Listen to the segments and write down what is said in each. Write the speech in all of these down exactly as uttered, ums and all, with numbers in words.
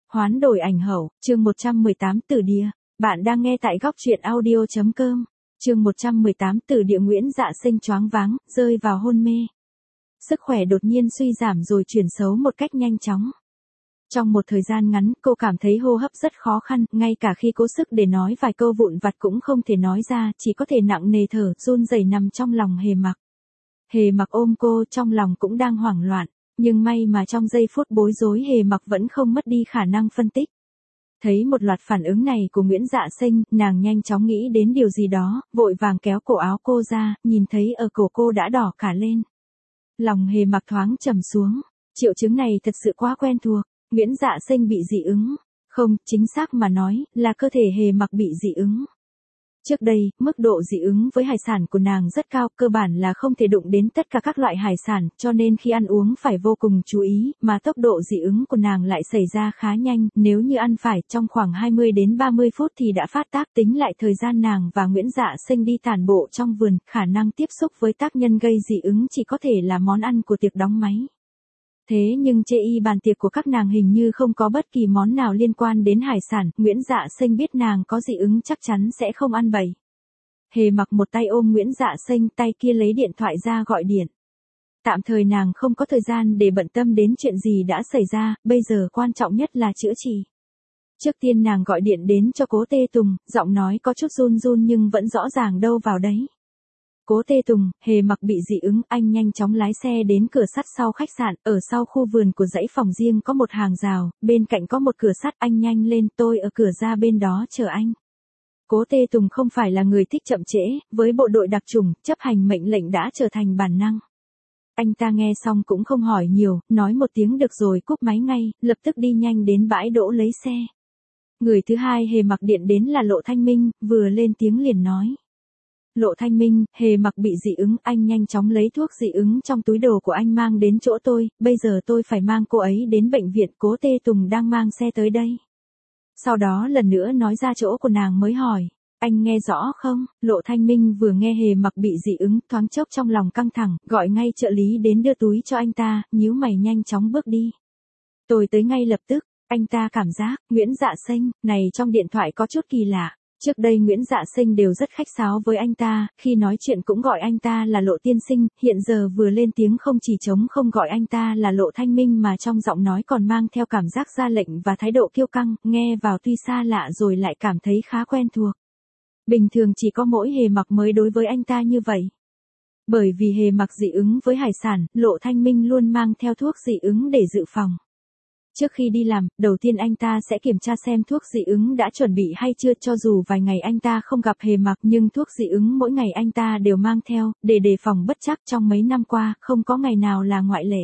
Hoán đổi ảnh hậu, chương một trăm mười tám Tử Địa. Bạn đang nghe tại góc truyện audio chấm com. Chương một trăm mười tám Tử Địa. Nguyễn Dạ Sinh choáng váng, rơi vào hôn mê. Sức khỏe đột nhiên suy giảm rồi chuyển xấu một cách nhanh chóng. Trong một thời gian ngắn, cô cảm thấy hô hấp rất khó khăn, ngay cả khi cố sức để nói vài câu vụn vặt cũng không thể nói ra, chỉ có thể nặng nề thở, run rẩy nằm trong lòng Hề Mặc. Hề Mặc ôm cô, trong lòng cũng đang hoảng loạn. Nhưng may mà trong giây phút bối rối Hề Mặc vẫn không mất đi khả năng phân tích. Thấy một loạt phản ứng này của Nguyễn Dạ Sinh, nàng nhanh chóng nghĩ đến điều gì đó, vội vàng kéo cổ áo cô ra, nhìn thấy ở cổ cô đã đỏ cả lên. Lòng Hề Mặc thoáng trầm xuống, triệu chứng này thật sự quá quen thuộc, Nguyễn Dạ Sinh bị dị ứng. Không, chính xác mà nói, là cơ thể Hề Mặc bị dị ứng. Trước đây, mức độ dị ứng với hải sản của nàng rất cao, cơ bản là không thể đụng đến tất cả các loại hải sản, cho nên khi ăn uống phải vô cùng chú ý, mà tốc độ dị ứng của nàng lại xảy ra khá nhanh, nếu như ăn phải trong khoảng hai mươi đến ba mươi phút thì đã phát tác. Tính lại thời gian nàng và Nguyễn Dạ Sinh đi tản bộ trong vườn, khả năng tiếp xúc với tác nhân gây dị ứng chỉ có thể là món ăn của tiệc đóng máy. Thế nhưng chê y bàn tiệc của các nàng hình như không có bất kỳ món nào liên quan đến hải sản, Nguyễn Dạ Sinh biết nàng có dị ứng chắc chắn sẽ không ăn bậy. Hề Mặc một tay ôm Nguyễn Dạ Sinh, tay kia lấy điện thoại ra gọi điện. Tạm thời nàng không có thời gian để bận tâm đến chuyện gì đã xảy ra, bây giờ quan trọng nhất là chữa trị. Trước tiên nàng gọi điện đến cho Cố Tê Tùng, giọng nói có chút run run nhưng vẫn rõ ràng đâu vào đấy. Cố Tê Tùng, Hề Mặc bị dị ứng, anh nhanh chóng lái xe đến cửa sắt sau khách sạn, ở sau khu vườn của dãy phòng riêng có một hàng rào, bên cạnh có một cửa sắt, anh nhanh lên, tôi ở cửa ra bên đó chờ anh. Cố Tê Tùng không phải là người thích chậm trễ, với bộ đội đặc chủng, chấp hành mệnh lệnh đã trở thành bản năng. Anh ta nghe xong cũng không hỏi nhiều, nói một tiếng được rồi cúp máy ngay, lập tức đi nhanh đến bãi đỗ lấy xe. Người thứ hai Hề Mặc điện đến là Lộ Thanh Minh, vừa lên tiếng liền nói. Lộ Thanh Minh, Hề Mặc bị dị ứng, anh nhanh chóng lấy thuốc dị ứng trong túi đồ của anh mang đến chỗ tôi, bây giờ tôi phải mang cô ấy đến bệnh viện. Cố Tê Tùng đang mang xe tới đây. Sau đó lần nữa nói ra chỗ của nàng mới hỏi, anh nghe rõ không? Lộ Thanh Minh vừa nghe Hề Mặc bị dị ứng, thoáng chốc trong lòng căng thẳng, gọi ngay trợ lý đến đưa túi cho anh ta, nhíu mày nhanh chóng bước đi. Tôi tới ngay lập tức, anh ta cảm giác, Nguyễn Dạ Sinh, này trong điện thoại có chút kỳ lạ. Trước đây Nguyễn Dạ Sinh đều rất khách sáo với anh ta, khi nói chuyện cũng gọi anh ta là Lộ Tiên Sinh, hiện giờ vừa lên tiếng không chỉ chống không gọi anh ta là Lộ Thanh Minh mà trong giọng nói còn mang theo cảm giác ra lệnh và thái độ kiêu căng, nghe vào tuy xa lạ rồi lại cảm thấy khá quen thuộc. Bình thường chỉ có mỗi Hề Mặc mới đối với anh ta như vậy. Bởi vì Hề Mặc dị ứng với hải sản, Lộ Thanh Minh luôn mang theo thuốc dị ứng để dự phòng. Trước khi đi làm, đầu tiên anh ta sẽ kiểm tra xem thuốc dị ứng đã chuẩn bị hay chưa, cho dù vài ngày anh ta không gặp Hề Mặc nhưng thuốc dị ứng mỗi ngày anh ta đều mang theo, để đề phòng bất trắc. Trong mấy năm qua, không có ngày nào là ngoại lệ.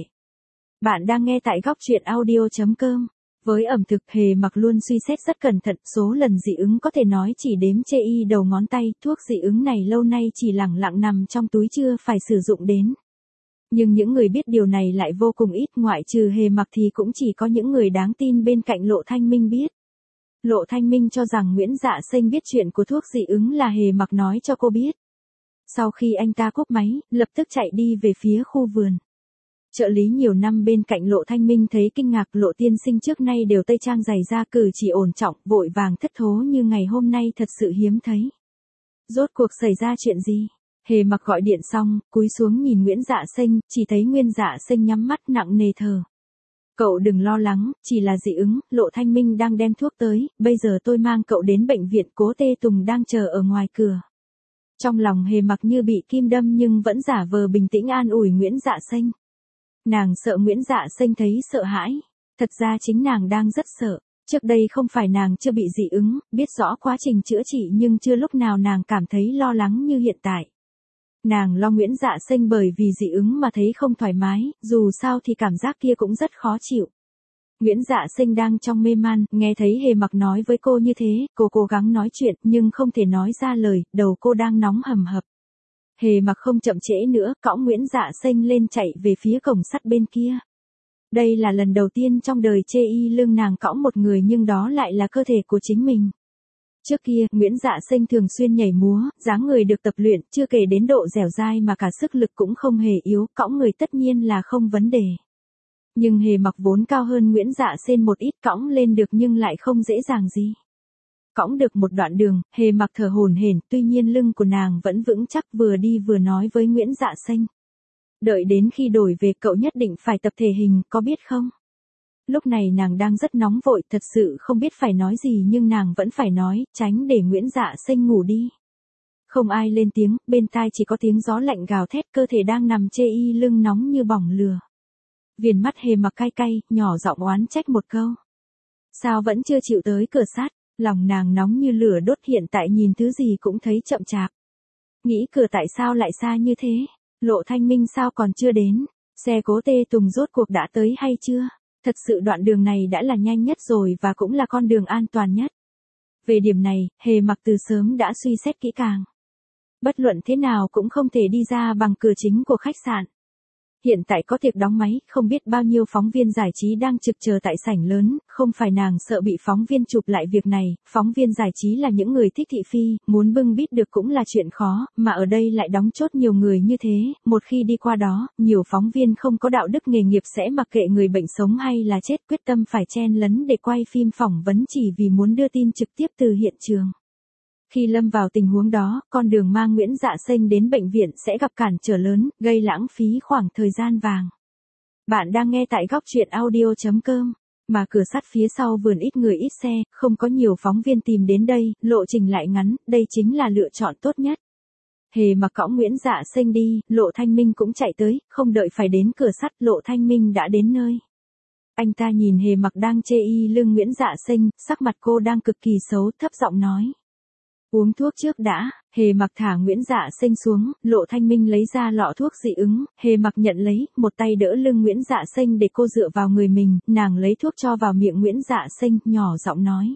Bạn đang nghe tại góc truyện audio chấm com. Với ẩm thực, Hề Mặc luôn suy xét rất cẩn thận, số lần dị ứng có thể nói chỉ đếm chê y đầu ngón tay, thuốc dị ứng này lâu nay chỉ lẳng lặng nằm trong túi chưa phải sử dụng đến. Nhưng những người biết điều này lại vô cùng ít, ngoại trừ Hề Mặc thì cũng chỉ có những người đáng tin bên cạnh Lộ Thanh Minh biết. Lộ Thanh Minh cho rằng Nguyễn Dạ Sinh biết chuyện của thuốc dị ứng là Hề Mặc nói cho cô biết. Sau khi anh ta cúp máy, lập tức chạy đi về phía khu vườn. Trợ lý nhiều năm bên cạnh Lộ Thanh Minh thấy kinh ngạc, Lộ Tiên Sinh trước nay đều tây trang dày da, cử chỉ ổn trọng, vội vàng thất thố như ngày hôm nay thật sự hiếm thấy. Rốt cuộc xảy ra chuyện gì? Hề Mặc gọi điện xong, cúi xuống nhìn Nguyễn Dạ Sinh, chỉ thấy Nguyễn Dạ Sinh nhắm mắt nặng nề thở. Cậu đừng lo lắng, chỉ là dị ứng, Lộ Thanh Minh đang đem thuốc tới, bây giờ tôi mang cậu đến bệnh viện. Cố Tê Tùng đang chờ ở ngoài cửa. Trong lòng Hề Mặc như bị kim đâm nhưng vẫn giả vờ bình tĩnh an ủi Nguyễn Dạ Sinh. Nàng sợ Nguyễn Dạ Sinh thấy sợ hãi, thật ra chính nàng đang rất sợ. Trước đây không phải nàng chưa bị dị ứng, biết rõ quá trình chữa trị nhưng chưa lúc nào nàng cảm thấy lo lắng như hiện tại. Nàng lo Nguyễn Dạ Sinh bởi vì dị ứng mà thấy không thoải mái, dù sao thì cảm giác kia cũng rất khó chịu. Nguyễn Dạ Sinh đang trong mê man, nghe thấy Hề Mặc nói với cô như thế, cô cố gắng nói chuyện nhưng không thể nói ra lời, đầu cô đang nóng hầm hập. Hề Mặc không chậm trễ nữa, cõng Nguyễn Dạ Sinh lên chạy về phía cổng sắt bên kia. Đây là lần đầu tiên trong đời chê y lưng nàng cõng một người nhưng đó lại là cơ thể của chính mình. Trước kia, Nguyễn Dạ Sinh thường xuyên nhảy múa, dáng người được tập luyện, chưa kể đến độ dẻo dai mà cả sức lực cũng không hề yếu, cõng người tất nhiên là không vấn đề. Nhưng Hề Mặc vốn cao hơn Nguyễn Dạ Sên một ít, cõng lên được nhưng lại không dễ dàng gì. Cõng được một đoạn đường, Hề Mặc thở hổn hển, tuy nhiên lưng của nàng vẫn vững chắc, vừa đi vừa nói với Nguyễn Dạ Sên. Đợi đến khi đổi về cậu nhất định phải tập thể hình, có biết không? Lúc này nàng đang rất nóng vội, thật sự không biết phải nói gì nhưng nàng vẫn phải nói, tránh để Nguyễn Dạ Sên ngủ đi. Không ai lên tiếng, bên tai chỉ có tiếng gió lạnh gào thét, cơ thể đang nằm chê y lưng nóng như bỏng lửa. Viền mắt Hề Mặc cay cay, nhỏ giọng oán trách một câu. Sao vẫn chưa chịu tới cửa sắt? Lòng nàng nóng như lửa đốt, hiện tại nhìn thứ gì cũng thấy chậm chạp. Nghĩ cửa tại sao lại xa như thế? Lộ Thanh Minh sao còn chưa đến? Xe Cố Tê Tùng rốt cuộc đã tới hay chưa? Thật sự đoạn đường này đã là nhanh nhất rồi và cũng là con đường an toàn nhất. Về điểm này, Hề Mặc từ sớm đã suy xét kỹ càng. Bất luận thế nào cũng không thể đi ra bằng cửa chính của khách sạn. Hiện tại có tiệc đóng máy, không biết bao nhiêu phóng viên giải trí đang trực chờ tại sảnh lớn, không phải nàng sợ bị phóng viên chụp lại việc này, phóng viên giải trí là những người thích thị phi, muốn bưng bít được cũng là chuyện khó, mà ở đây lại đóng chốt nhiều người như thế, một khi đi qua đó, nhiều phóng viên không có đạo đức nghề nghiệp sẽ mặc kệ người bệnh sống hay là chết, quyết tâm phải chen lấn để quay phim phỏng vấn chỉ vì muốn đưa tin trực tiếp từ hiện trường. Khi lâm vào tình huống đó, con đường mang Nguyễn Dạ Sên đến bệnh viện sẽ gặp cản trở lớn, gây lãng phí khoảng thời gian vàng. Bạn đang nghe tại góc truyện audio chấm com, mà cửa sắt phía sau vườn ít người ít xe, không có nhiều phóng viên tìm đến đây, lộ trình lại ngắn, đây chính là lựa chọn tốt nhất. Hề Mặc cõng Nguyễn Dạ Sên đi, Lộ Thanh Minh cũng chạy tới, không đợi phải đến cửa sắt, Lộ Thanh Minh đã đến nơi. Anh ta nhìn Hề Mặc đang chê y lưng Nguyễn Dạ Sên, sắc mặt cô đang cực kỳ xấu, thấp giọng nói. Uống thuốc trước đã. Hề Mặc thả Nguyễn Dạ Sên xuống, Lộ Thanh Minh lấy ra lọ thuốc dị ứng, Hề Mặc nhận lấy, một tay đỡ lưng Nguyễn Dạ Sên để cô dựa vào người mình, nàng lấy thuốc cho vào miệng Nguyễn Dạ Sên, nhỏ giọng nói.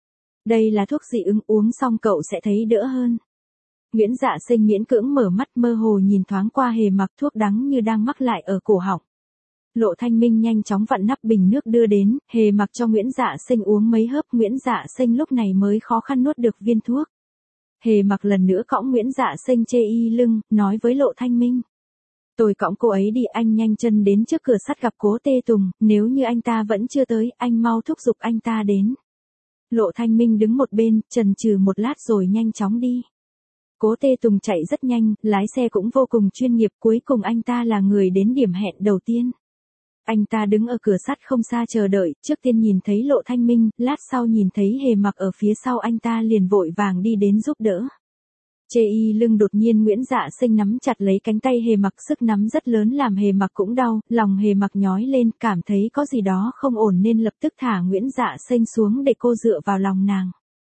Đây là thuốc dị ứng, uống xong cậu sẽ thấy đỡ hơn. Nguyễn Dạ Sên miễn cưỡng mở mắt, mơ hồ nhìn thoáng qua Hề Mặc, thuốc đắng như đang mắc lại ở cổ họng. Lộ Thanh Minh nhanh chóng vặn nắp bình nước đưa đến, Hề Mặc cho Nguyễn Dạ Sên uống mấy hớp, Nguyễn Dạ Sên lúc này mới khó khăn nuốt được viên thuốc. Hề Mặc lần nữa cõng Nguyễn Dạ Sên chê y lưng, nói với Lộ Thanh Minh. Tôi cõng cô ấy đi, anh nhanh chân đến trước cửa sắt gặp Cố Tê Tùng, nếu như anh ta vẫn chưa tới, anh mau thúc giục anh ta đến. Lộ Thanh Minh đứng một bên, chần chừ một lát rồi nhanh chóng đi. Cố Tê Tùng chạy rất nhanh, lái xe cũng vô cùng chuyên nghiệp, cuối cùng anh ta là người đến điểm hẹn đầu tiên. Anh ta đứng ở cửa sắt không xa chờ đợi, trước tiên nhìn thấy Lộ Thanh Minh, lát sau nhìn thấy Hề Mặc ở phía sau, anh ta liền vội vàng đi đến giúp đỡ. Chê y lưng đột nhiên Nguyễn Dạ Sên nắm chặt lấy cánh tay Hề Mặc, sức nắm rất lớn làm Hề Mặc cũng đau, lòng Hề Mặc nhói lên, cảm thấy có gì đó không ổn nên lập tức thả Nguyễn Dạ Sên xuống để cô dựa vào lòng nàng.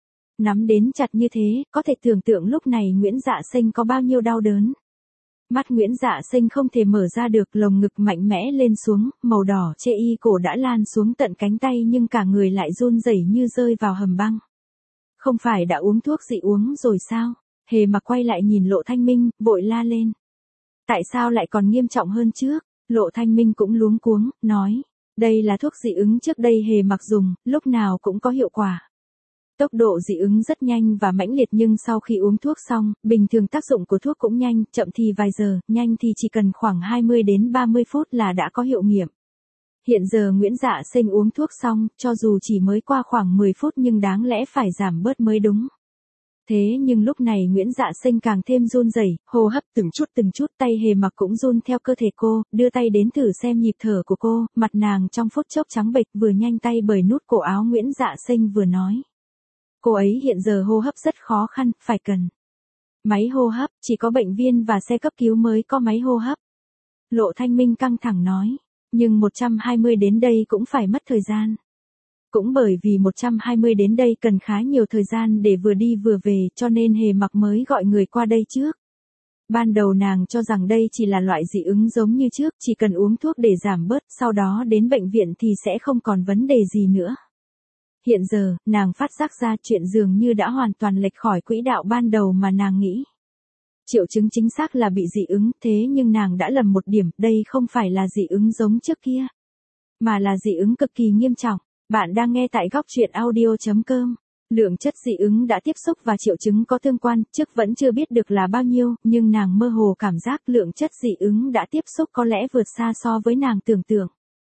Nắm đến chặt như thế, có thể tưởng tượng lúc này Nguyễn Dạ Sên có bao nhiêu đau đớn. Mắt Nguyễn Dạ Sên không thể mở ra được, lồng ngực mạnh mẽ lên xuống, màu đỏ chê y cổ đã lan xuống tận cánh tay nhưng cả người lại run rẩy như rơi vào hầm băng. Không phải đã uống thuốc dị uống rồi sao? Hề Mặc quay lại nhìn Lộ Thanh Minh, vội la lên. Tại sao lại còn nghiêm trọng hơn trước? Lộ Thanh Minh cũng luống cuống, nói. Đây là thuốc dị ứng trước đây Hề Mặc dùng, lúc nào cũng có hiệu quả. Tốc độ dị ứng rất nhanh và mãnh liệt nhưng sau khi uống thuốc xong, bình thường tác dụng của thuốc cũng nhanh, chậm thì vài giờ, nhanh thì chỉ cần khoảng hai mươi đến ba mươi phút là đã có hiệu nghiệm. Hiện giờ Nguyễn Dạ Sên uống thuốc xong, cho dù chỉ mới qua khoảng mười phút nhưng đáng lẽ phải giảm bớt mới đúng. Thế nhưng lúc này Nguyễn Dạ Sên càng thêm run rẩy, hô hấp từng chút từng chút, tay Hề Mặc cũng run theo cơ thể cô, đưa tay đến thử xem nhịp thở của cô, mặt nàng trong phút chốc trắng bệch, vừa nhanh tay bởi nút cổ áo Nguyễn Dạ Sên vừa nói. Cô ấy hiện giờ hô hấp rất khó khăn, phải cần máy hô hấp, chỉ có bệnh viên và xe cấp cứu mới có máy hô hấp. Lộ Thanh Minh căng thẳng nói, nhưng một trăm hai mươi đến đây cũng phải mất thời gian. Cũng bởi vì một trăm hai mươi đến đây cần khá nhiều thời gian để vừa đi vừa về cho nên Hề Mặc mới gọi người qua đây trước. Ban đầu nàng cho rằng đây chỉ là loại dị ứng giống như trước, chỉ cần uống thuốc để giảm bớt, sau đó đến bệnh viện thì sẽ không còn vấn đề gì nữa. Hiện giờ, nàng phát giác ra chuyện dường như đã hoàn toàn lệch khỏi quỹ đạo ban đầu mà nàng nghĩ. Triệu chứng chính xác là bị dị ứng, thế nhưng nàng đã lầm một điểm, đây không phải là dị ứng giống trước kia, mà là dị ứng cực kỳ nghiêm trọng. Bạn đang nghe tại góc truyện audio chấm com. Lượng chất dị ứng đã tiếp xúc và triệu chứng có tương quan, trước vẫn chưa biết được là bao nhiêu, nhưng nàng mơ hồ cảm giác lượng chất dị ứng đã tiếp xúc có lẽ vượt xa so với nàng tưởng tượng.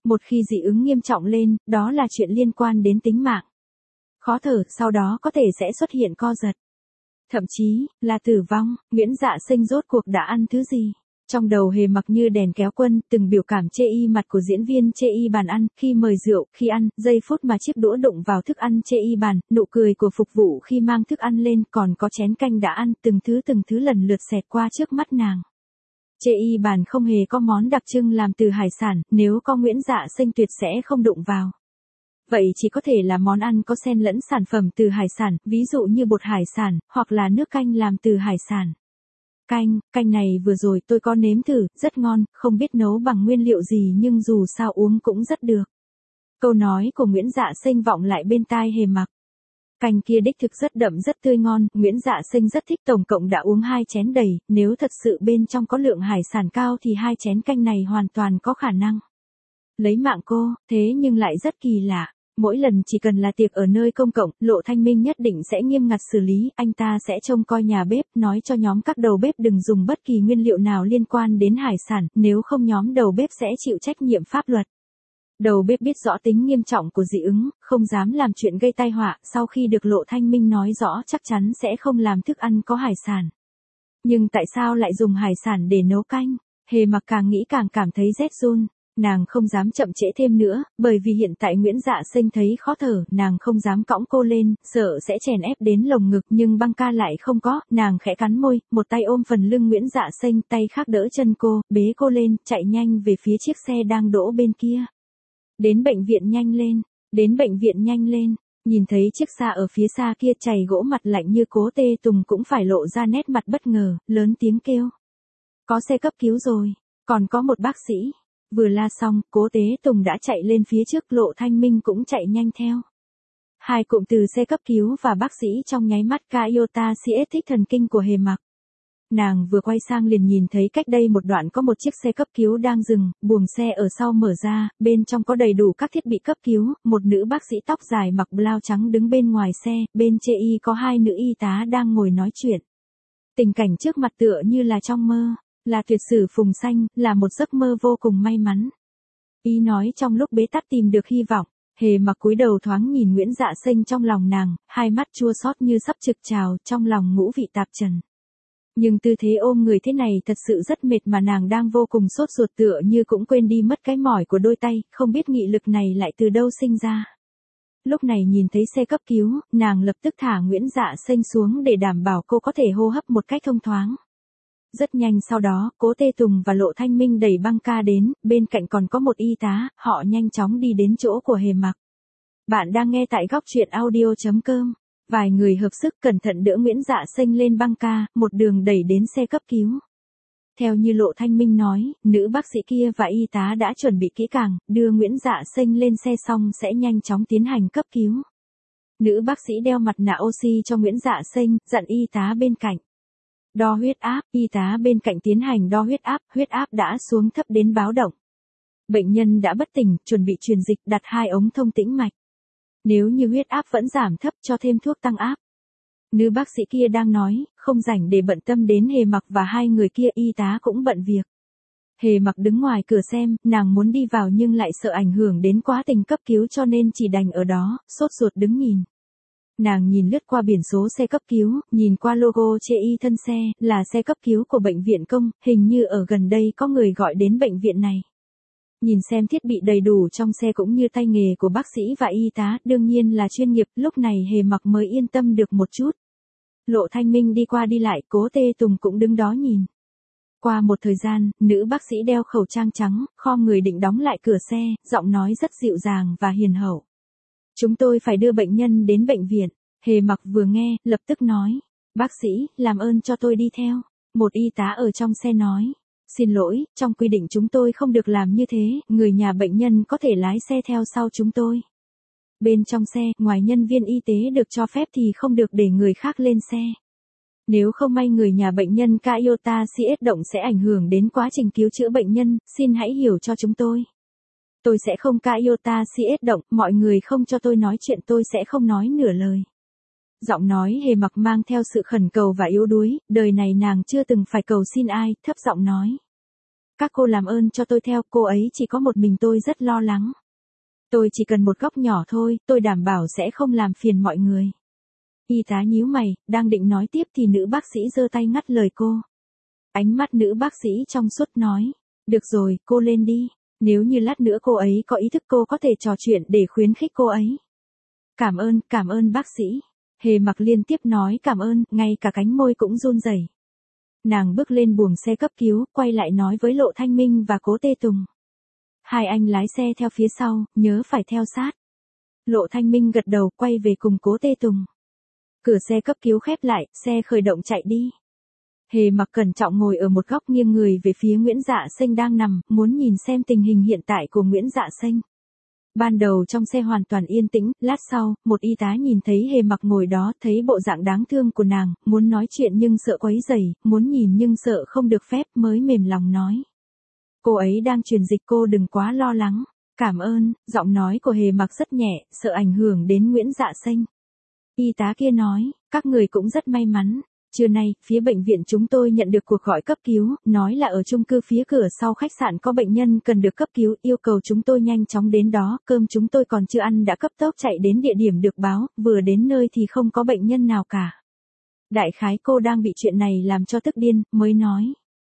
Một khi dị ứng nghiêm trọng lên, đó là chuyện liên quan đến tính mạng. Khó thở, sau đó có thể sẽ xuất hiện co giật. Thậm chí, là tử vong. Nguyễn Dạ Sinh rốt cuộc đã ăn thứ gì? Trong đầu Hề Mặc như đèn kéo quân, từng biểu cảm chê y mặt của diễn viên chê y bàn ăn, khi mời rượu, khi ăn, giây phút mà chiếc đũa đụng vào thức ăn chê y bàn, nụ cười của phục vụ khi mang thức ăn lên, còn có chén canh đã ăn, từng thứ từng thứ lần lượt xẹt qua trước mắt nàng. Chê y bàn không hề có món đặc trưng làm từ hải sản, nếu có Nguyễn Dạ Sinh tuyệt sẽ không đụng vào. Vậy chỉ có thể là món ăn có xen lẫn sản phẩm từ hải sản, ví dụ như bột hải sản, hoặc là nước canh làm từ hải sản. Canh, canh này vừa rồi tôi có nếm thử, rất ngon, không biết nấu bằng nguyên liệu gì nhưng dù sao uống cũng rất được. Câu nói của Nguyễn Dạ Sinh vọng lại bên tai Hề Mặc. Canh kia đích thực rất đậm rất tươi ngon, Nguyễn Dạ Sinh rất thích, tổng cộng đã uống hai chén đầy, nếu thật sự bên trong có lượng hải sản cao thì hai chén canh này hoàn toàn có khả năng lấy mạng cô, thế nhưng lại rất kỳ lạ. Mỗi lần chỉ cần là tiệc ở nơi công cộng, Lộ Thanh Minh nhất định sẽ nghiêm ngặt xử lý, anh ta sẽ trông coi nhà bếp, nói cho nhóm các đầu bếp đừng dùng bất kỳ nguyên liệu nào liên quan đến hải sản, nếu không nhóm đầu bếp sẽ chịu trách nhiệm pháp luật. Đầu bếp biết rõ tính nghiêm trọng của dị ứng, không dám làm chuyện gây tai họa, sau khi được Lộ Thanh Minh nói rõ chắc chắn sẽ không làm thức ăn có hải sản. Nhưng tại sao lại dùng hải sản để nấu canh? Hề Mặc càng nghĩ càng cảm thấy rét run. Nàng không dám chậm trễ thêm nữa, bởi vì hiện tại Nguyễn Dạ Sinh thấy khó thở, nàng không dám cõng cô lên, sợ sẽ chèn ép đến lồng ngực, nhưng băng ca lại không có, nàng khẽ cắn môi, một tay ôm phần lưng Nguyễn Dạ Sinh, tay khác đỡ chân cô, bế cô lên, chạy nhanh về phía chiếc xe đang đỗ bên kia. Đến bệnh viện nhanh lên, đến bệnh viện nhanh lên, nhìn thấy chiếc xa ở phía xa kia chày gỗ mặt lạnh như Cố Tê Tùng cũng phải lộ ra nét mặt bất ngờ, lớn tiếng kêu. Có xe cấp cứu rồi, còn có một bác sĩ. Vừa la xong, Cố Tế Tùng đã chạy lên phía trước, Lộ Thanh Minh cũng chạy nhanh theo. Hai cụm từ xe cấp cứu và bác sĩ trong nháy mắt Toyota Civic thích thần kinh của Hề Mặc. Nàng vừa quay sang liền nhìn thấy cách đây một đoạn có một chiếc xe cấp cứu đang dừng, buồng xe ở sau mở ra, bên trong có đầy đủ các thiết bị cấp cứu, một nữ bác sĩ tóc dài mặc blau trắng đứng bên ngoài xe, bên chê y có hai nữ y tá đang ngồi nói chuyện. Tình cảnh trước mặt tựa như là trong mơ. Là tuyệt sử phùng xanh, là một giấc mơ vô cùng may mắn. Y nói trong lúc bế tắc tìm được hy vọng, Hề Mặc cúi đầu thoáng nhìn Nguyễn Dạ Sinh trong lòng nàng, hai mắt chua xót như sắp trực trào, trong lòng ngũ vị tạp trần. Nhưng tư thế ôm người thế này thật sự rất mệt mà nàng đang vô cùng sốt ruột tựa như cũng quên đi mất cái mỏi của đôi tay, không biết nghị lực này lại từ đâu sinh ra. Lúc này nhìn thấy xe cấp cứu, nàng lập tức thả Nguyễn Dạ Sinh xuống để đảm bảo cô có thể hô hấp một cách thông thoáng. Rất nhanh sau đó, Cố Tê Tùng và Lộ Thanh Minh đẩy băng ca đến, bên cạnh còn có một y tá, họ nhanh chóng đi đến chỗ của Hề Mặc. Bạn đang nghe tại góc truyện audio chấm com. Vài người hợp sức cẩn thận đỡ Nguyễn Dạ Sinh lên băng ca, một đường đẩy đến xe cấp cứu. Theo như Lộ Thanh Minh nói, nữ bác sĩ kia và y tá đã chuẩn bị kỹ càng, đưa Nguyễn Dạ Sinh lên xe xong sẽ nhanh chóng tiến hành cấp cứu. Nữ bác sĩ đeo mặt nạ oxy cho Nguyễn Dạ Sinh, dặn y tá bên cạnh. Đo huyết áp, y tá bên cạnh tiến hành đo huyết áp, huyết áp đã xuống thấp đến báo động. Bệnh nhân đã bất tỉnh, chuẩn bị truyền dịch, đặt hai ống thông tĩnh mạch. Nếu như huyết áp vẫn giảm thấp cho thêm thuốc tăng áp. Nữ bác sĩ kia đang nói, không rảnh để bận tâm đến Hề Mặc và hai người kia, y tá cũng bận việc. Hề Mặc đứng ngoài cửa xem, nàng muốn đi vào nhưng lại sợ ảnh hưởng đến quá trình cấp cứu cho nên chỉ đành ở đó, sốt ruột đứng nhìn. Nàng nhìn lướt qua biển số xe cấp cứu, nhìn qua logo chê y thân xe, là xe cấp cứu của bệnh viện công, hình như ở gần đây có người gọi đến bệnh viện này. Nhìn xem thiết bị đầy đủ trong xe cũng như tay nghề của bác sĩ và y tá, đương nhiên là chuyên nghiệp, lúc này Hề Mặc mới yên tâm được một chút. Lộ Thanh Minh đi qua đi lại, Cố Tê Tùng cũng đứng đó nhìn. Qua một thời gian, nữ bác sĩ đeo khẩu trang trắng, khom người định đóng lại cửa xe, giọng nói rất dịu dàng và hiền hậu. Chúng tôi phải đưa bệnh nhân đến bệnh viện. Hề Mặc vừa nghe, lập tức nói. Bác sĩ, làm ơn cho tôi đi theo. Một y tá ở trong xe nói. Xin lỗi, trong quy định chúng tôi không được làm như thế, người nhà bệnh nhân có thể lái xe theo sau chúng tôi. Bên trong xe, ngoài nhân viên y tế được cho phép thì không được để người khác lên xe. Nếu không may người nhà bệnh nhân Toyota Civic động sẽ ảnh hưởng đến quá trình cứu chữa bệnh nhân, xin hãy hiểu cho chúng tôi. Tôi sẽ không Toyota Civic động, mọi người không cho tôi nói chuyện tôi sẽ không nói nửa lời. Giọng nói Hề Mặc mang theo sự khẩn cầu và yếu đuối, đời này nàng chưa từng phải cầu xin ai, thấp giọng nói. Các cô làm ơn cho tôi theo, cô ấy chỉ có một mình tôi rất lo lắng. Tôi chỉ cần một góc nhỏ thôi, tôi đảm bảo sẽ không làm phiền mọi người. Y tá nhíu mày, đang định nói tiếp thì nữ bác sĩ giơ tay ngắt lời cô. Ánh mắt nữ bác sĩ trong suốt nói, được rồi, cô lên đi, nếu như lát nữa cô ấy có ý thức cô có thể trò chuyện để khuyến khích cô ấy. Cảm ơn, cảm ơn bác sĩ. Hề Mặc liên tiếp nói cảm ơn, ngay cả cánh môi cũng run rẩy. Nàng bước lên buồng xe cấp cứu, quay lại nói với Lộ Thanh Minh và Cố Tê Tùng. Hai anh lái xe theo phía sau, nhớ phải theo sát. Lộ Thanh Minh gật đầu, quay về cùng Cố Tê Tùng. Cửa xe cấp cứu khép lại, xe khởi động chạy đi. Hề Mặc cẩn trọng ngồi ở một góc nghiêng người về phía Nguyễn Dạ Xanh đang nằm, muốn nhìn xem tình hình hiện tại của Nguyễn Dạ Xanh. Ban đầu trong xe hoàn toàn yên tĩnh, lát sau, một y tá nhìn thấy Hề Mặc ngồi đó, thấy bộ dạng đáng thương của nàng, muốn nói chuyện nhưng sợ quấy rầy, muốn nhìn nhưng sợ không được phép, mới mềm lòng nói. Cô ấy đang truyền dịch, cô đừng quá lo lắng. Cảm ơn, giọng nói của Hề Mặc rất nhẹ, sợ ảnh hưởng đến Nguyễn Dạ Xanh. Y tá kia nói, các người cũng rất may mắn. Trưa nay, phía bệnh viện chúng tôi nhận được cuộc gọi cấp cứu, nói là ở chung cư phía cửa sau khách sạn có bệnh nhân cần được cấp cứu, yêu cầu chúng tôi nhanh chóng đến đó, cơm chúng tôi còn chưa ăn đã cấp tốc chạy đến địa điểm được báo, vừa đến nơi thì không có bệnh nhân nào cả. Đại khái cô đang bị chuyện này làm cho tức điên, mới nói.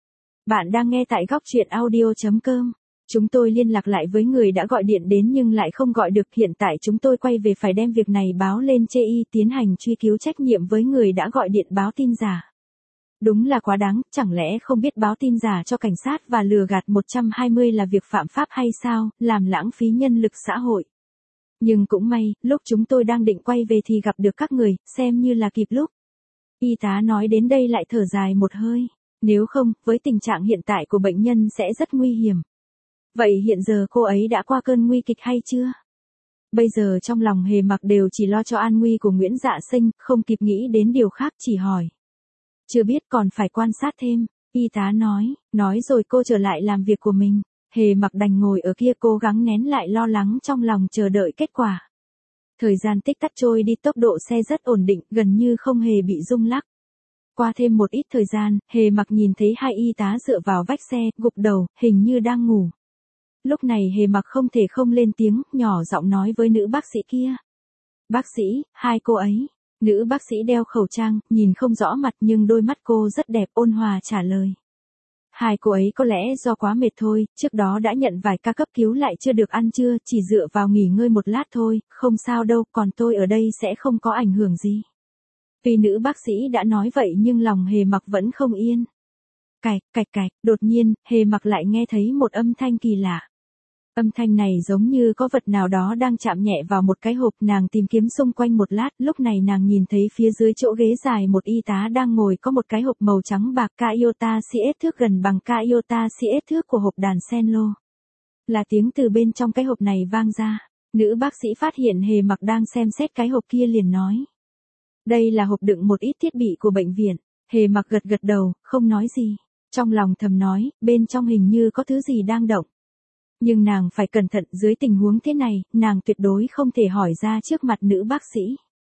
Bạn đang nghe tại góc truyện audio chấm com. Chúng tôi liên lạc lại với người đã gọi điện đến nhưng lại không gọi được, hiện tại chúng tôi quay về phải đem việc này báo lên chê y, tiến hành truy cứu trách nhiệm với người đã gọi điện báo tin giả. Đúng là quá đáng, chẳng lẽ không biết báo tin giả cho cảnh sát và lừa gạt một trăm hai mươi là việc phạm pháp hay sao, làm lãng phí nhân lực xã hội. Nhưng cũng may, lúc chúng tôi đang định quay về thì gặp được các người, xem như là kịp lúc. Y tá nói đến đây lại thở dài một hơi, nếu không, với tình trạng hiện tại của bệnh nhân sẽ rất nguy hiểm. Vậy hiện giờ cô ấy đã qua cơn nguy kịch hay chưa? Bây giờ trong lòng Hề Mặc đều chỉ lo cho an nguy của Nguyễn Dạ Xanh, không kịp nghĩ đến điều khác, chỉ hỏi. Chưa biết, còn phải quan sát thêm, y tá nói, nói rồi cô trở lại làm việc của mình. Hề Mặc đành ngồi ở kia cố gắng nén lại lo lắng trong lòng chờ đợi kết quả. Thời gian tích tắc trôi đi, tốc độ xe rất ổn định, gần như không hề bị rung lắc. Qua thêm một ít thời gian, Hề Mặc nhìn thấy hai y tá dựa vào vách xe, gục đầu, hình như đang ngủ. Lúc này Hề Mặc không thể không lên tiếng, nhỏ giọng nói với nữ bác sĩ kia. Bác sĩ, hai cô ấy. Nữ bác sĩ đeo khẩu trang, nhìn không rõ mặt nhưng đôi mắt cô rất đẹp, ôn hòa trả lời. Hai cô ấy có lẽ do quá mệt thôi, trước đó đã nhận vài ca cấp cứu lại chưa được ăn trưa, chỉ dựa vào nghỉ ngơi một lát thôi, không sao đâu, còn tôi ở đây sẽ không có ảnh hưởng gì. Tuy nữ bác sĩ đã nói vậy nhưng lòng Hề Mặc vẫn không yên. Cạch, cạch cạch, đột nhiên, Hề Mặc lại nghe thấy một âm thanh kỳ lạ. Âm thanh này giống như có vật nào đó đang chạm nhẹ vào một cái hộp, nàng tìm kiếm xung quanh một lát, lúc này nàng nhìn thấy phía dưới chỗ ghế dài một y tá đang ngồi có một cái hộp màu trắng bạc ca iota xê ét thước gần bằng ca iota xê ét thước của hộp đàn sen lô. Là tiếng từ bên trong cái hộp này vang ra, nữ bác sĩ phát hiện Hề Mặc đang xem xét cái hộp kia liền nói. Đây là hộp đựng một ít thiết bị của bệnh viện. Hề Mặc gật gật đầu, không nói gì. Trong lòng thầm nói, bên trong hình như có thứ gì đang động. Nhưng nàng phải cẩn thận, dưới tình huống thế này, nàng tuyệt đối không thể hỏi ra trước mặt nữ bác sĩ.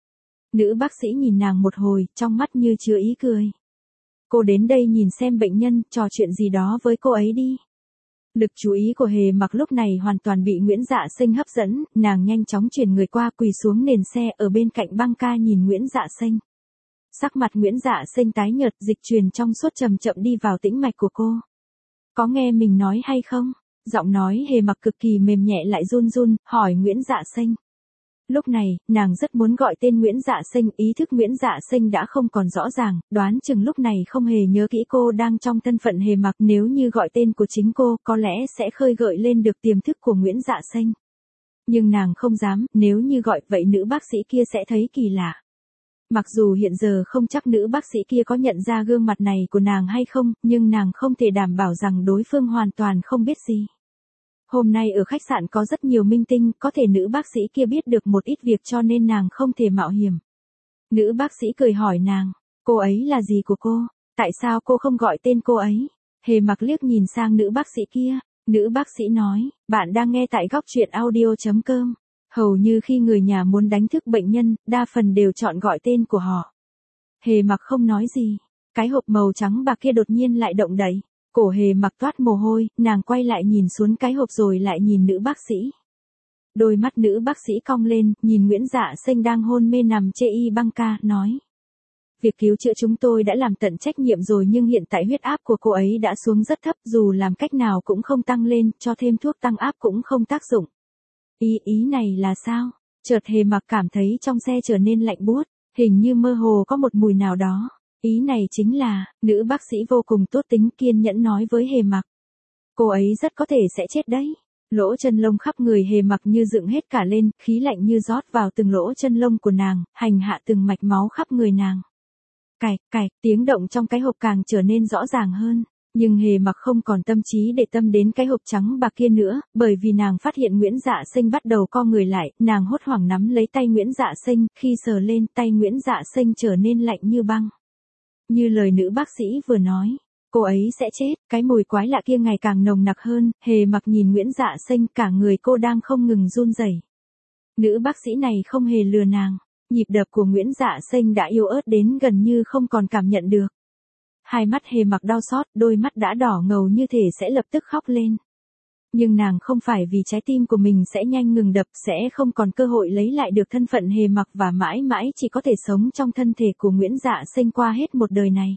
Nữ bác sĩ nhìn nàng một hồi, trong mắt như chứa ý cười. Cô đến đây nhìn xem bệnh nhân, trò chuyện gì đó với cô ấy đi. Lực chú ý của Hề Mặc lúc này hoàn toàn bị Nguyễn Dạ Xanh hấp dẫn, nàng nhanh chóng chuyển người qua, quỳ xuống nền xe ở bên cạnh băng ca nhìn Nguyễn Dạ Xanh. Sắc mặt Nguyễn Dạ Xanh tái nhợt, dịch truyền trong suốt chậm chậm đi vào tĩnh mạch của cô. Có nghe mình nói hay không? Giọng nói Hề Mặc cực kỳ mềm nhẹ lại run run, hỏi Nguyễn Dạ Xanh. Lúc này, nàng rất muốn gọi tên Nguyễn Dạ Xanh, ý thức Nguyễn Dạ Xanh đã không còn rõ ràng, đoán chừng lúc này không hề nhớ kỹ cô đang trong thân phận Hề Mặc, nếu như gọi tên của chính cô, có lẽ sẽ khơi gợi lên được tiềm thức của Nguyễn Dạ Xanh. Nhưng nàng không dám, nếu như gọi vậy nữ bác sĩ kia sẽ thấy kỳ lạ. Mặc dù hiện giờ không chắc nữ bác sĩ kia có nhận ra gương mặt này của nàng hay không, nhưng nàng không thể đảm bảo rằng đối phương hoàn toàn không biết gì. Hôm nay ở khách sạn có rất nhiều minh tinh, có thể nữ bác sĩ kia biết được một ít việc cho nên nàng không thể mạo hiểm. Nữ bác sĩ cười hỏi nàng, cô ấy là gì của cô? Tại sao cô không gọi tên cô ấy? Hề Mặc liếc nhìn sang nữ bác sĩ kia, nữ bác sĩ nói, bạn đang nghe tại góc truyện audio chấm com. Hầu như khi người nhà muốn đánh thức bệnh nhân, đa phần đều chọn gọi tên của họ. Hề Mặc không nói gì, cái hộp màu trắng bạc kia đột nhiên lại động đậy. Cổ Hề Mặc toát mồ hôi, nàng quay lại nhìn xuống cái hộp rồi lại nhìn nữ bác sĩ. Đôi mắt nữ bác sĩ cong lên, nhìn Nguyễn Dạ Sinh đang hôn mê nằm trên y băng ca, nói. Việc cứu chữa chúng tôi đã làm tận trách nhiệm rồi nhưng hiện tại huyết áp của cô ấy đã xuống rất thấp, dù làm cách nào cũng không tăng lên, cho thêm thuốc tăng áp cũng không tác dụng. Ý ý này là sao? Chợt Hề Mặc cảm thấy trong xe trở nên lạnh buốt, hình như mơ hồ có một mùi nào đó. Ý này chính là, nữ bác sĩ vô cùng tốt tính kiên nhẫn nói với Hề Mặc. Cô ấy rất có thể sẽ chết đấy. Lỗ chân lông khắp người Hề Mặc như dựng hết cả lên, khí lạnh như rót vào từng lỗ chân lông của nàng, hành hạ từng mạch máu khắp người nàng. Cạch, cạch, tiếng động trong cái hộp càng trở nên rõ ràng hơn. Nhưng Hề Mặc không còn tâm trí để tâm đến cái hộp trắng bạc kia nữa, bởi vì nàng phát hiện Nguyễn Dạ Sinh bắt đầu co người lại, nàng hốt hoảng nắm lấy tay Nguyễn Dạ Sinh, khi sờ lên tay Nguyễn Dạ Sinh trở nên lạnh như băng. Như lời nữ bác sĩ vừa nói, cô ấy sẽ chết, cái mùi quái lạ kia ngày càng nồng nặc hơn, Hề Mặc nhìn Nguyễn Dạ Sinh, cả người cô đang không ngừng run rẩy. Nữ bác sĩ này không hề lừa nàng, nhịp đập của Nguyễn Dạ Sinh đã yếu ớt đến gần như không còn cảm nhận được. Hai mắt Hề Mặc đau xót, đôi mắt đã đỏ ngầu như thể sẽ lập tức khóc lên. Nhưng nàng không phải vì trái tim của mình sẽ nhanh ngừng đập, sẽ không còn cơ hội lấy lại được thân phận Hề Mặc và mãi mãi chỉ có thể sống trong thân thể của Nguyễn Dạ Sinh qua hết một đời này.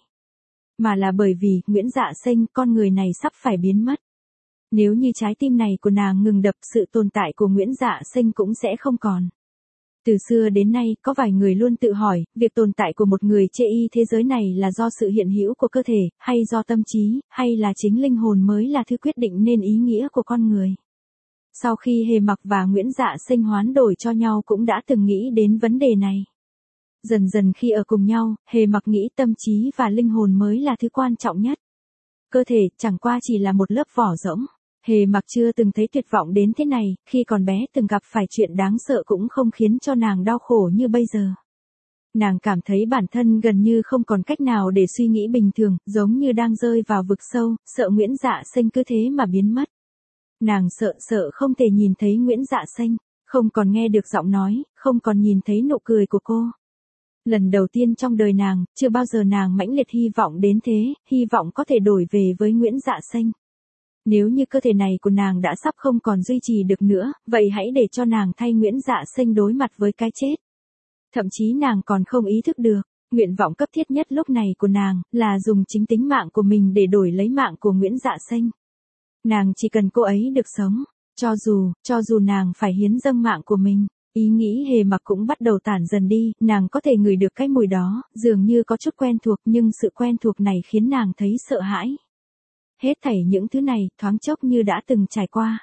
Mà là bởi vì, Nguyễn Dạ Sinh, con người này sắp phải biến mất. Nếu như trái tim này của nàng ngừng đập, sự tồn tại của Nguyễn Dạ Sinh cũng sẽ không còn. Từ xưa đến nay, có vài người luôn tự hỏi, việc tồn tại của một người trên y thế giới này là do sự hiện hữu của cơ thể, hay do tâm trí, hay là chính linh hồn mới là thứ quyết định nên ý nghĩa của con người. Sau khi Hề Mặc và Nguyễn Dạ Sinh hoán đổi cho nhau cũng đã từng nghĩ đến vấn đề này. Dần dần khi ở cùng nhau, Hề Mặc nghĩ tâm trí và linh hồn mới là thứ quan trọng nhất. Cơ thể chẳng qua chỉ là một lớp vỏ rỗng. Hề Mặc chưa từng thấy tuyệt vọng đến thế này, khi còn bé từng gặp phải chuyện đáng sợ cũng không khiến cho nàng đau khổ như bây giờ. Nàng cảm thấy bản thân gần như không còn cách nào để suy nghĩ bình thường, giống như đang rơi vào vực sâu, sợ Nguyễn Dạ Sinh cứ thế mà biến mất. Nàng sợ sợ không thể nhìn thấy Nguyễn Dạ Sinh, không còn nghe được giọng nói, không còn nhìn thấy nụ cười của cô. Lần đầu tiên trong đời nàng, chưa bao giờ nàng mãnh liệt hy vọng đến thế, hy vọng có thể đổi về với Nguyễn Dạ Sinh. Nếu như cơ thể này của nàng đã sắp không còn duy trì được nữa, vậy hãy để cho nàng thay Nguyễn Dạ Sinh đối mặt với cái chết. Thậm chí nàng còn không ý thức được, nguyện vọng cấp thiết nhất lúc này của nàng, là dùng chính tính mạng của mình để đổi lấy mạng của Nguyễn Dạ Sinh. Nàng chỉ cần cô ấy được sống, cho dù, cho dù nàng phải hiến dâng mạng của mình. Ý nghĩ Hề Mặc cũng bắt đầu tản dần đi, nàng có thể ngửi được cái mùi đó, dường như có chút quen thuộc nhưng sự quen thuộc này khiến nàng thấy sợ hãi. Hết thảy những thứ này, thoáng chốc như đã từng trải qua.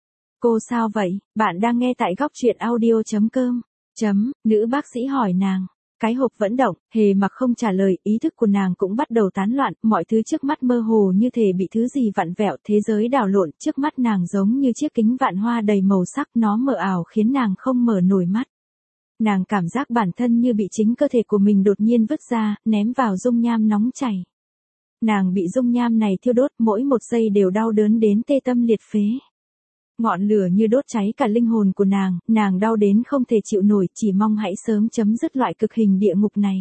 Cô sao vậy? Bạn đang nghe tại góc truyện audio chấm com. Chấm, nữ bác sĩ hỏi nàng. Cái hộp vẫn động, Hề Mặc không trả lời, ý thức của nàng cũng bắt đầu tán loạn, mọi thứ trước mắt mơ hồ như thể bị thứ gì vặn vẹo, thế giới đảo lộn, trước mắt nàng giống như chiếc kính vạn hoa đầy màu sắc, nó mờ ảo khiến nàng không mở nổi mắt. Nàng cảm giác bản thân như bị chính cơ thể của mình đột nhiên vứt ra, ném vào dung nham nóng chảy. Nàng bị dung nham này thiêu đốt, mỗi một giây đều đau đớn đến tê tâm liệt phế. Ngọn lửa như đốt cháy cả linh hồn của nàng, nàng đau đến không thể chịu nổi, chỉ mong hãy sớm chấm dứt loại cực hình địa ngục này.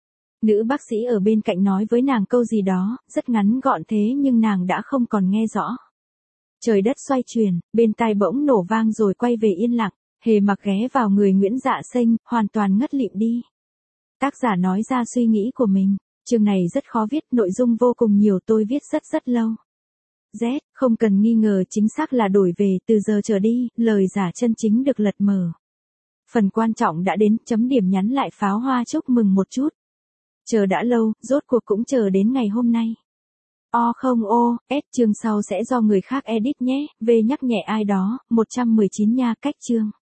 Nữ bác sĩ ở bên cạnh nói với nàng câu gì đó, rất ngắn gọn thế nhưng nàng đã không còn nghe rõ. Trời đất xoay chuyển, bên tai bỗng nổ vang rồi quay về yên lặng, Hề Mặc ghé vào người Nguyễn Dạ Sinh, hoàn toàn ngất lịm đi. Tác giả nói ra suy nghĩ của mình, chương này rất khó viết, nội dung vô cùng nhiều, tôi viết rất rất lâu. Z, không cần nghi ngờ chính xác là đổi về, từ giờ trở đi, lời giả chân chính được lật mở. Phần quan trọng đã đến, chấm điểm nhắn lại pháo hoa chúc mừng một chút. Chờ đã lâu, rốt cuộc cũng chờ đến ngày hôm nay. O không O, S chương sau sẽ do người khác edit nhé, V nhắc nhẹ ai đó, một trăm mười chín nha, cách chương.